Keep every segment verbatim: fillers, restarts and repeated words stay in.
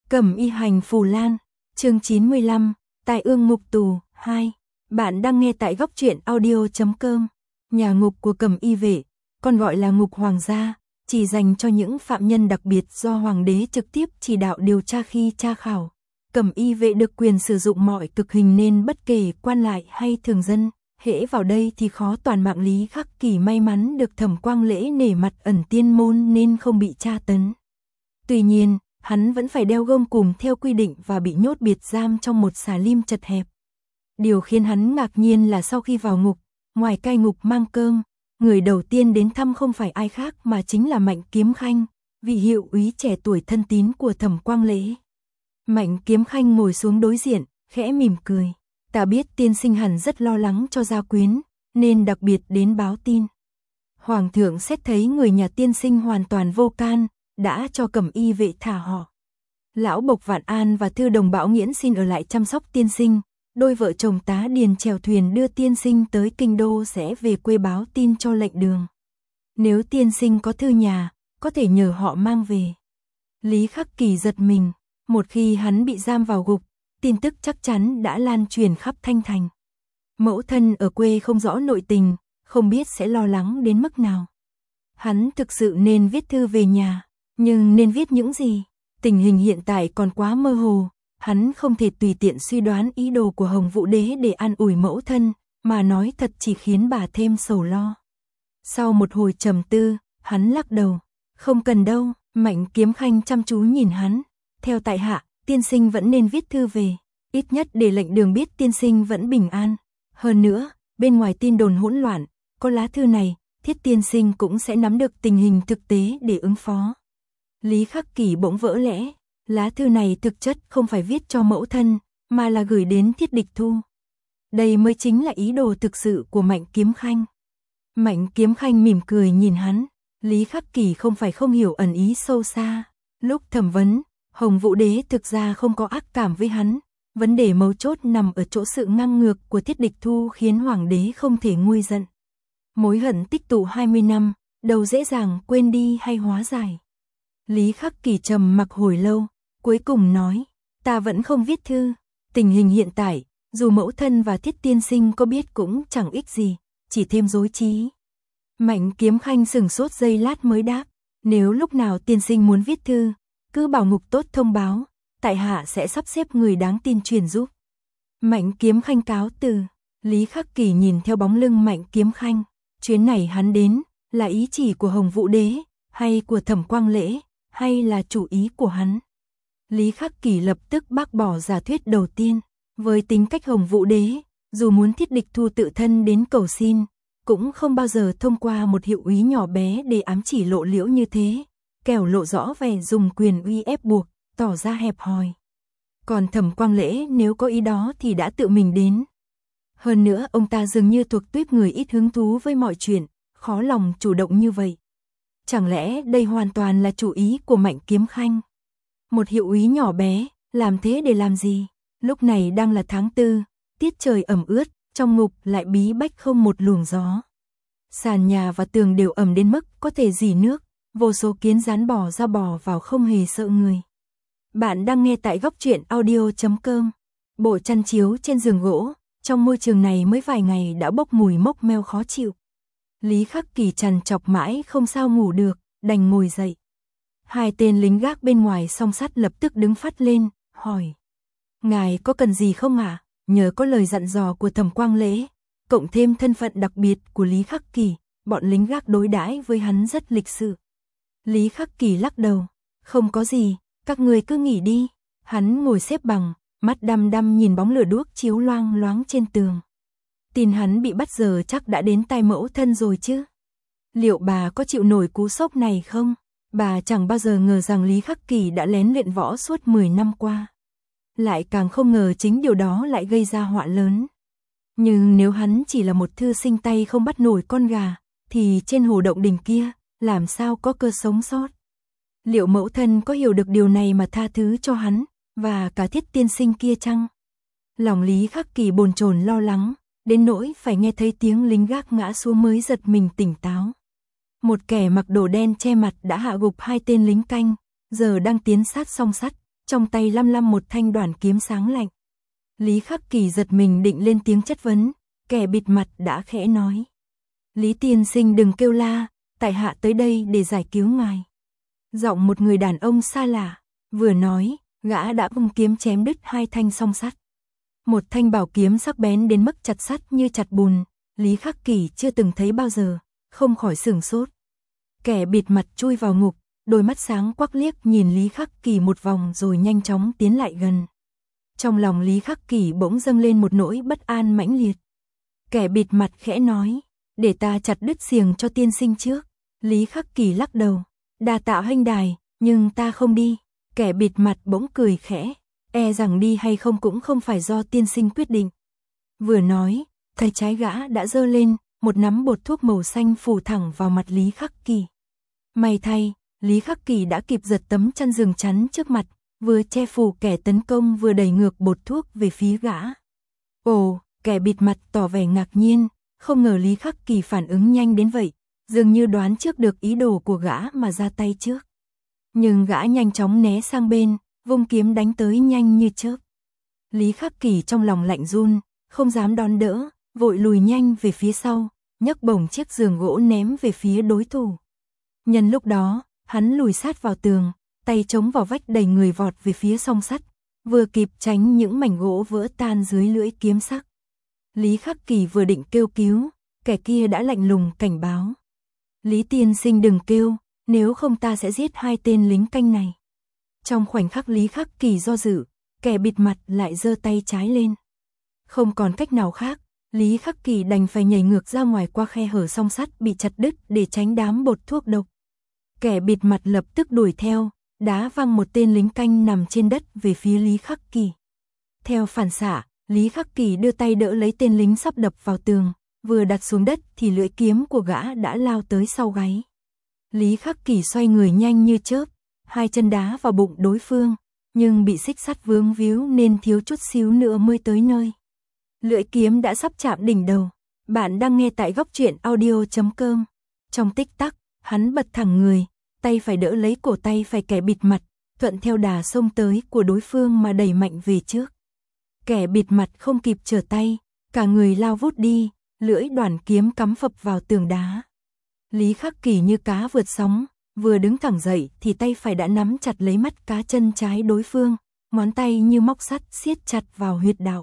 Cẩm y hành phù lan, chương chín mươi lăm, tại ương ngục tù, hai. Bạn đang nghe tại góc truyện audio chấm com. Nhà ngục của Cẩm y vệ, còn gọi là ngục hoàng gia, chỉ dành cho những phạm nhân đặc biệt do hoàng đế trực tiếp chỉ đạo điều tra khi tra khảo. Cẩm y vệ được quyền sử dụng mọi cực hình nên bất kể quan lại hay thường dân, hễ vào đây thì khó toàn mạng. Lý Khắc Kỳ may mắn được Thẩm Quang Lễ nể mặt ẩn tiên môn nên không bị tra tấn. Tuy nhiên, hắn vẫn phải đeo gông cùm theo quy định và bị nhốt biệt giam trong một xà lim chật hẹp. Điều khiến hắn ngạc nhiên là sau khi vào ngục, ngoài cai ngục mang cơm, người đầu tiên đến thăm không phải ai khác mà chính là Mạnh Kiếm Khanh, vị hiệu úy trẻ tuổi thân tín của Thẩm Quang Lễ. Mạnh Kiếm Khanh ngồi xuống đối diện, khẽ mỉm cười. Ta biết tiên sinh hẳn rất lo lắng cho gia quyến, nên đặc biệt đến báo tin. Hoàng thượng xét thấy người nhà tiên sinh hoàn toàn vô can, đã cho Cẩm y vệ thả họ. Lão Bộc Vạn An và Thư Đồng Bảo Nghiễn xin ở lại chăm sóc tiên sinh. Đôi vợ chồng tá điền chèo thuyền đưa tiên sinh tới kinh đô sẽ về quê báo tin cho lệnh đường. Nếu tiên sinh có thư nhà, có thể nhờ họ mang về. Lý Khắc Kỳ giật mình, một khi hắn bị giam vào ngục, tin tức chắc chắn đã lan truyền khắp Thanh Thành. Mẫu thân ở quê không rõ nội tình, không biết sẽ lo lắng đến mức nào. Hắn thực sự nên viết thư về nhà, nhưng nên viết những gì? Tình hình hiện tại còn quá mơ hồ, hắn không thể tùy tiện suy đoán ý đồ của Hồng Vũ Đế để an ủi mẫu thân, mà nói thật chỉ khiến bà thêm sầu lo. Sau một hồi trầm tư, hắn lắc đầu, không cần đâu. Mạnh Kiếm Khanh chăm chú nhìn hắn, theo tại hạ, tiên sinh vẫn nên viết thư về, ít nhất để lệnh đường biết tiên sinh vẫn bình an. Hơn nữa, bên ngoài tin đồn hỗn loạn, có lá thư này, Thiết tiên sinh cũng sẽ nắm được tình hình thực tế để ứng phó. Lý Khắc Kỳ bỗng vỡ lẽ, lá thư này thực chất không phải viết cho mẫu thân, mà là gửi đến Thiết Địch Thu. Đây mới chính là ý đồ thực sự của Mạnh Kiếm Khanh. Mạnh Kiếm Khanh mỉm cười nhìn hắn, Lý Khắc Kỳ không phải không hiểu ẩn ý sâu xa. Lúc thẩm vấn, Hồng Vũ Đế thực ra không có ác cảm với hắn, vấn đề mấu chốt nằm ở chỗ sự ngang ngược của Thiết Địch Thu khiến hoàng đế không thể nguôi giận. Mối hận tích tụ hai mươi năm, đâu dễ dàng quên đi hay hóa giải. Lý Khắc Kỳ trầm mặc hồi lâu, cuối cùng nói, ta vẫn không viết thư, tình hình hiện tại, dù mẫu thân và Thiết tiên sinh có biết cũng chẳng ích gì, chỉ thêm rối trí. Mạnh Kiếm Khanh sừng sốt giây lát mới đáp, nếu lúc nào tiên sinh muốn viết thư, cứ bảo ngục tốt thông báo, tại hạ sẽ sắp xếp người đáng tin truyền giúp. Mạnh Kiếm Khanh cáo từ. Lý Khắc Kỳ nhìn theo bóng lưng Mạnh Kiếm Khanh, chuyến này hắn đến, là ý chỉ của Hồng Vũ Đế, hay của Thẩm Quang Lễ, hay là chủ ý của hắn. Lý Khắc Kỳ lập tức bác bỏ giả thuyết đầu tiên, với tính cách Hồng Vũ Đế, dù muốn Thiết Địch Thu tự thân đến cầu xin, cũng không bao giờ thông qua một hiệu úy nhỏ bé để ám chỉ lộ liễu như thế, kẻo lộ rõ vẻ dùng quyền uy ép buộc, tỏ ra hẹp hòi. Còn Thẩm Quang Lễ nếu có ý đó thì đã tự mình đến. Hơn nữa ông ta dường như thuộc tuýp người ít hứng thú với mọi chuyện, khó lòng chủ động như vậy. Chẳng lẽ đây hoàn toàn là chủ ý của Mạnh Kiếm Khanh? Một hiệu úy nhỏ bé, làm thế để làm gì? Lúc này đang là tháng tư, tiết trời ẩm ướt, trong ngục lại bí bách không một luồng gió. Sàn nhà và tường đều ẩm đến mức có thể rỉ nước, vô số kiến rán bò ra bò vào không hề sợ người. Bạn đang nghe tại góc truyện audio chấm com. Bộ chăn chiếu trên giường gỗ, trong môi trường này mới vài ngày đã bốc mùi mốc meo khó chịu. Lý Khắc Kỳ trằn trọc mãi không sao ngủ được, đành ngồi dậy. Hai tên lính gác bên ngoài song sắt lập tức đứng phắt lên, hỏi. Ngài có cần gì không ạ? À? Nhờ có lời dặn dò của Thẩm Quang Lễ, cộng thêm thân phận đặc biệt của Lý Khắc Kỳ, bọn lính gác đối đãi với hắn rất lịch sự. Lý Khắc Kỳ lắc đầu, không có gì, các người cứ nghỉ đi. Hắn ngồi xếp bằng, mắt đăm đăm nhìn bóng lửa đuốc chiếu loang loáng trên tường. Tin hắn bị bắt giờ chắc đã đến tai mẫu thân rồi chứ. Liệu bà có chịu nổi cú sốc này không? Bà chẳng bao giờ ngờ rằng Lý Khắc Kỳ đã lén luyện võ suốt mười năm qua. Lại càng không ngờ chính điều đó lại gây ra họa lớn. Nhưng nếu hắn chỉ là một thư sinh tay không bắt nổi con gà, thì trên hồ động đình kia, làm sao có cơ sống sót? Liệu mẫu thân có hiểu được điều này mà tha thứ cho hắn, và cả Thiết tiên sinh kia chăng? Lòng Lý Khắc Kỳ bồn chồn lo lắng, đến nỗi phải nghe thấy tiếng lính gác ngã xuống mới giật mình tỉnh táo. Một kẻ mặc đồ đen che mặt đã hạ gục hai tên lính canh, giờ đang tiến sát song sắt, trong tay lăm lăm một thanh đoản kiếm sáng lạnh. Lý Khắc Kỳ giật mình định lên tiếng chất vấn, kẻ bịt mặt đã khẽ nói. Lý tiên sinh đừng kêu la, tại hạ tới đây để giải cứu ngài. Giọng một người đàn ông xa lạ, vừa nói, gã đã vung kiếm chém đứt hai thanh song sắt. Một thanh bảo kiếm sắc bén đến mức chặt sắt như chặt bùn, Lý Khắc Kỳ chưa từng thấy bao giờ, không khỏi sửng sốt. Kẻ bịt mặt chui vào ngục, đôi mắt sáng quắc liếc nhìn Lý Khắc Kỳ một vòng rồi nhanh chóng tiến lại gần. Trong lòng Lý Khắc Kỳ bỗng dâng lên một nỗi bất an mãnh liệt. Kẻ bịt mặt khẽ nói, để ta chặt đứt xiềng cho tiên sinh trước. Lý Khắc Kỳ lắc đầu, đa tạ huynh đài, nhưng ta không đi. Kẻ bịt mặt bỗng cười khẽ, e rằng đi hay không cũng không phải do tiên sinh quyết định. Vừa nói, tay trái gã đã giơ lên, một nắm bột thuốc màu xanh phủ thẳng vào mặt Lý Khắc Kỳ. May thay, Lý Khắc Kỳ đã kịp giật tấm chăn giường chắn trước mặt, vừa che phủ kẻ tấn công vừa đẩy ngược bột thuốc về phía gã. Ồ, kẻ bịt mặt tỏ vẻ ngạc nhiên, không ngờ Lý Khắc Kỳ phản ứng nhanh đến vậy, dường như đoán trước được ý đồ của gã mà ra tay trước. Nhưng gã nhanh chóng né sang bên, vung kiếm đánh tới nhanh như chớp. Lý Khắc Kỳ trong lòng lạnh run, không dám đón đỡ, vội lùi nhanh về phía sau, nhấc bổng chiếc giường gỗ ném về phía đối thủ. Nhân lúc đó, hắn lùi sát vào tường, tay chống vào vách đẩy người vọt về phía song sắt, vừa kịp tránh những mảnh gỗ vỡ tan dưới lưỡi kiếm sắc. Lý Khắc Kỳ vừa định kêu cứu, kẻ kia đã lạnh lùng cảnh báo. Lý tiên sinh đừng kêu, nếu không ta sẽ giết hai tên lính canh này. Trong khoảnh khắc Lý Khắc Kỳ do dự, kẻ bịt mặt lại giơ tay trái lên. Không còn cách nào khác, Lý Khắc Kỳ đành phải nhảy ngược ra ngoài qua khe hở song sắt bị chặt đứt để tránh đám bột thuốc độc. Kẻ bịt mặt lập tức đuổi theo, đá văng một tên lính canh nằm trên đất về phía Lý Khắc Kỳ. Theo phản xạ, Lý Khắc Kỳ đưa tay đỡ lấy tên lính sắp đập vào tường, vừa đặt xuống đất thì lưỡi kiếm của gã đã lao tới sau gáy. Lý Khắc Kỳ xoay người nhanh như chớp, hai chân đá vào bụng đối phương, nhưng bị xích sắt vướng víu nên thiếu chút xíu nữa mới tới nơi. Lưỡi kiếm đã sắp chạm đỉnh đầu. Bạn đang nghe tại góc truyện audio chấm com. Trong tích tắc, hắn bật thẳng người, tay phải đỡ lấy cổ tay phải kẻ bịt mặt, thuận theo đà xông tới của đối phương mà đẩy mạnh về trước. Kẻ bịt mặt không kịp trở tay, cả người lao vút đi, lưỡi đoản kiếm cắm phập vào tường đá. Lý Khắc Kỳ như cá vượt sóng, vừa đứng thẳng dậy thì tay phải đã nắm chặt lấy mắt cá chân trái đối phương, ngón tay như móc sắt siết chặt vào huyệt đạo.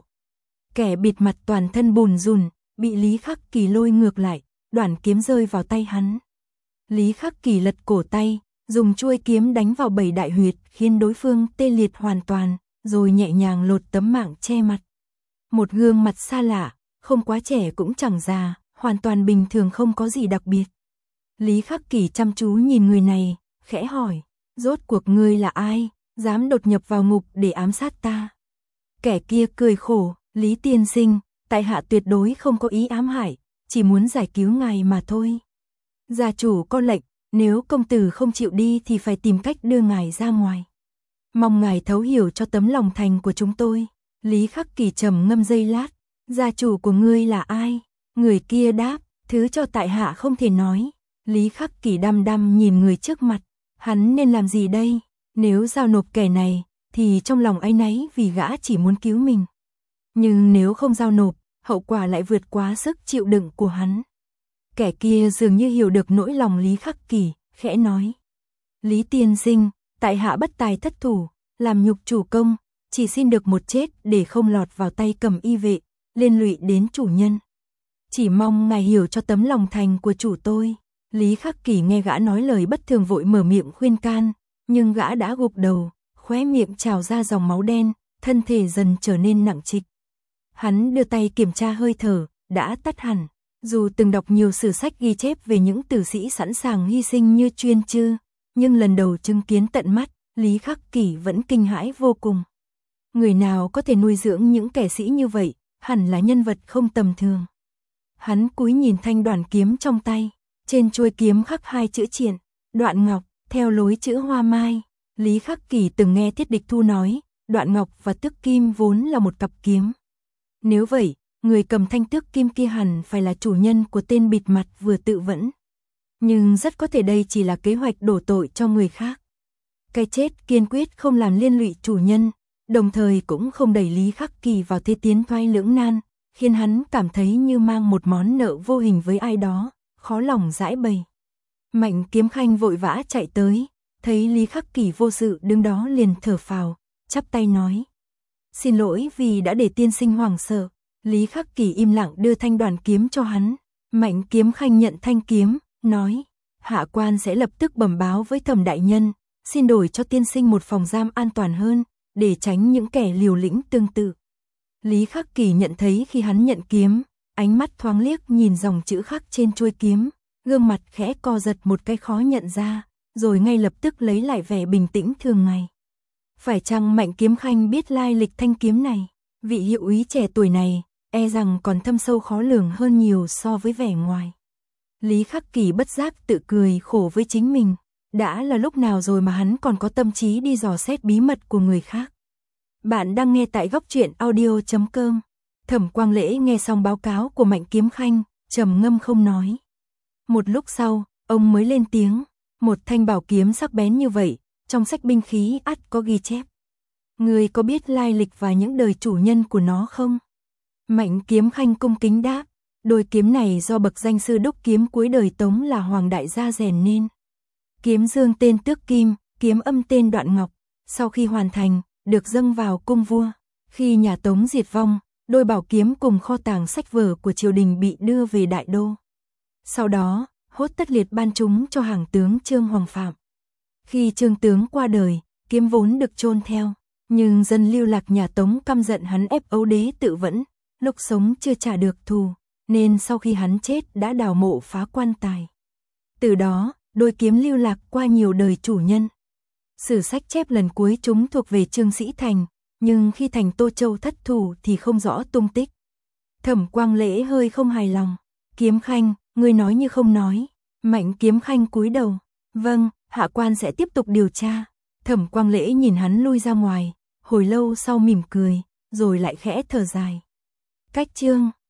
Kẻ bịt mặt toàn thân bùn rùn, bị Lý Khắc Kỳ lôi ngược lại, đoản kiếm rơi vào tay hắn. Lý Khắc Kỳ lật cổ tay, dùng chuôi kiếm đánh vào bảy đại huyệt khiến đối phương tê liệt hoàn toàn, rồi nhẹ nhàng lột tấm mạng che mặt. Một gương mặt xa lạ, không quá trẻ cũng chẳng già, hoàn toàn bình thường không có gì đặc biệt. Lý Khắc Kỳ chăm chú nhìn người này, khẽ hỏi, rốt cuộc ngươi là ai, dám đột nhập vào ngục để ám sát ta? Kẻ kia cười khổ, Lý tiên sinh, tại hạ tuyệt đối không có ý ám hại, chỉ muốn giải cứu ngài mà thôi. Gia chủ có lệnh, nếu công tử không chịu đi thì phải tìm cách đưa ngài ra ngoài. Mong ngài thấu hiểu cho tấm lòng thành của chúng tôi. Lý Khắc Kỳ trầm ngâm giây lát, gia chủ của ngươi là ai? Người kia đáp, thứ cho tại hạ không thể nói. Lý Khắc Kỳ đăm đăm nhìn người trước mặt, hắn nên làm gì đây? Nếu giao nộp kẻ này, thì trong lòng áy náy vì gã chỉ muốn cứu mình. Nhưng nếu không giao nộp, hậu quả lại vượt quá sức chịu đựng của hắn. Kẻ kia dường như hiểu được nỗi lòng Lý Khắc Kỳ, khẽ nói. Lý tiên sinh, tại hạ bất tài thất thủ, làm nhục chủ công, chỉ xin được một chết để không lọt vào tay Cầm Y vệ, liên lụy đến chủ nhân. Chỉ mong ngài hiểu cho tấm lòng thành của chủ tôi. Lý Khắc Kỳ nghe gã nói lời bất thường vội mở miệng khuyên can, nhưng gã đã gục đầu, khóe miệng trào ra dòng máu đen, thân thể dần trở nên nặng trịch. Hắn đưa tay kiểm tra hơi thở, đã tắt hẳn. Dù từng đọc nhiều sử sách ghi chép về những tử sĩ sẵn sàng hy sinh như Chuyên Chư, nhưng lần đầu chứng kiến tận mắt, Lý Khắc Kỳ vẫn kinh hãi vô cùng. Người nào có thể nuôi dưỡng những kẻ sĩ như vậy, hẳn là nhân vật không tầm thường. Hắn cúi nhìn thanh đoản kiếm trong tay, trên chuôi kiếm khắc hai chữ Triện, Đoạn Ngọc, theo lối chữ Hoa Mai. Lý Khắc Kỳ từng nghe Thiết Địch Thu nói, Đoạn Ngọc và Tước Kim vốn là một cặp kiếm. Nếu vậy, người cầm thanh tước kim kia hẳn phải là chủ nhân của tên bịt mặt vừa tự vẫn. Nhưng rất có thể đây chỉ là kế hoạch đổ tội cho người khác. Cái chết kiên quyết không làm liên lụy chủ nhân, đồng thời cũng không đẩy Lý Khắc Kỳ vào thế tiến thoái lưỡng nan, khiến hắn cảm thấy như mang một món nợ vô hình với ai đó, khó lòng giải bày. Mạnh Kiếm Khanh vội vã chạy tới, thấy Lý Khắc Kỳ vô sự đứng đó liền thở phào, chắp tay nói: "Xin lỗi vì đã để tiên sinh hoảng sợ." Lý Khắc Kỳ im lặng đưa thanh đoàn kiếm cho hắn. Mạnh Kiếm Khanh nhận thanh kiếm, nói: "Hạ quan sẽ lập tức bẩm báo với Thẩm đại nhân, xin đổi cho tiên sinh một phòng giam an toàn hơn, để tránh những kẻ liều lĩnh tương tự." Lý Khắc Kỳ nhận thấy khi hắn nhận kiếm, ánh mắt thoáng liếc nhìn dòng chữ khắc trên chuôi kiếm, gương mặt khẽ co giật một cái khó nhận ra, rồi ngay lập tức lấy lại vẻ bình tĩnh thường ngày. Phải chăng Mạnh Kiếm Khanh biết lai lịch thanh kiếm này? Vị hiệu úy trẻ tuổi này, e rằng còn thâm sâu khó lường hơn nhiều so với vẻ ngoài. Lý Khắc Kỳ bất giác tự cười khổ với chính mình, đã là lúc nào rồi mà hắn còn có tâm trí đi dò xét bí mật của người khác. Bạn đang nghe tại góc truyện audio chấm com. Thẩm Quang Lễ nghe xong báo cáo của Mạnh Kiếm Khanh, trầm ngâm không nói. Một lúc sau, ông mới lên tiếng: "Một thanh bảo kiếm sắc bén như vậy, trong sách binh khí ắt có ghi chép. Người có biết lai lịch và những đời chủ nhân của nó không?" Mạnh Kiếm Khanh cung kính đáp: "Đôi kiếm này do bậc danh sư đúc kiếm cuối đời Tống là Hoàng đại gia rèn nên. Kiếm dương tên Tước Kim, kiếm âm tên Đoạn Ngọc, sau khi hoàn thành, được dâng vào cung vua. Khi nhà Tống diệt vong, đôi bảo kiếm cùng kho tàng sách vở của triều đình bị đưa về Đại Đô. Sau đó, hốt tất liệt ban chúng cho hàng tướng Trương Hoàng Phạm. Khi Trương tướng qua đời, kiếm vốn được chôn theo, nhưng dân lưu lạc nhà Tống căm giận hắn ép ấu đế tự vẫn, lúc sống chưa trả được thù, nên sau khi hắn chết đã đào mộ phá quan tài. Từ đó, đôi kiếm lưu lạc qua nhiều đời chủ nhân. Sử sách chép lần cuối chúng thuộc về Trương Sĩ Thành, nhưng khi thành Tô Châu thất thủ thì không rõ tung tích." Thẩm Quang Lễ hơi không hài lòng: "Kiếm Khanh, ngươi nói như không nói." Mạnh Kiếm Khanh cúi đầu: "Vâng, hạ quan sẽ tiếp tục điều tra." Thẩm Quang Lễ nhìn hắn lui ra ngoài, hồi lâu sau mỉm cười, rồi lại khẽ thở dài. Cách chương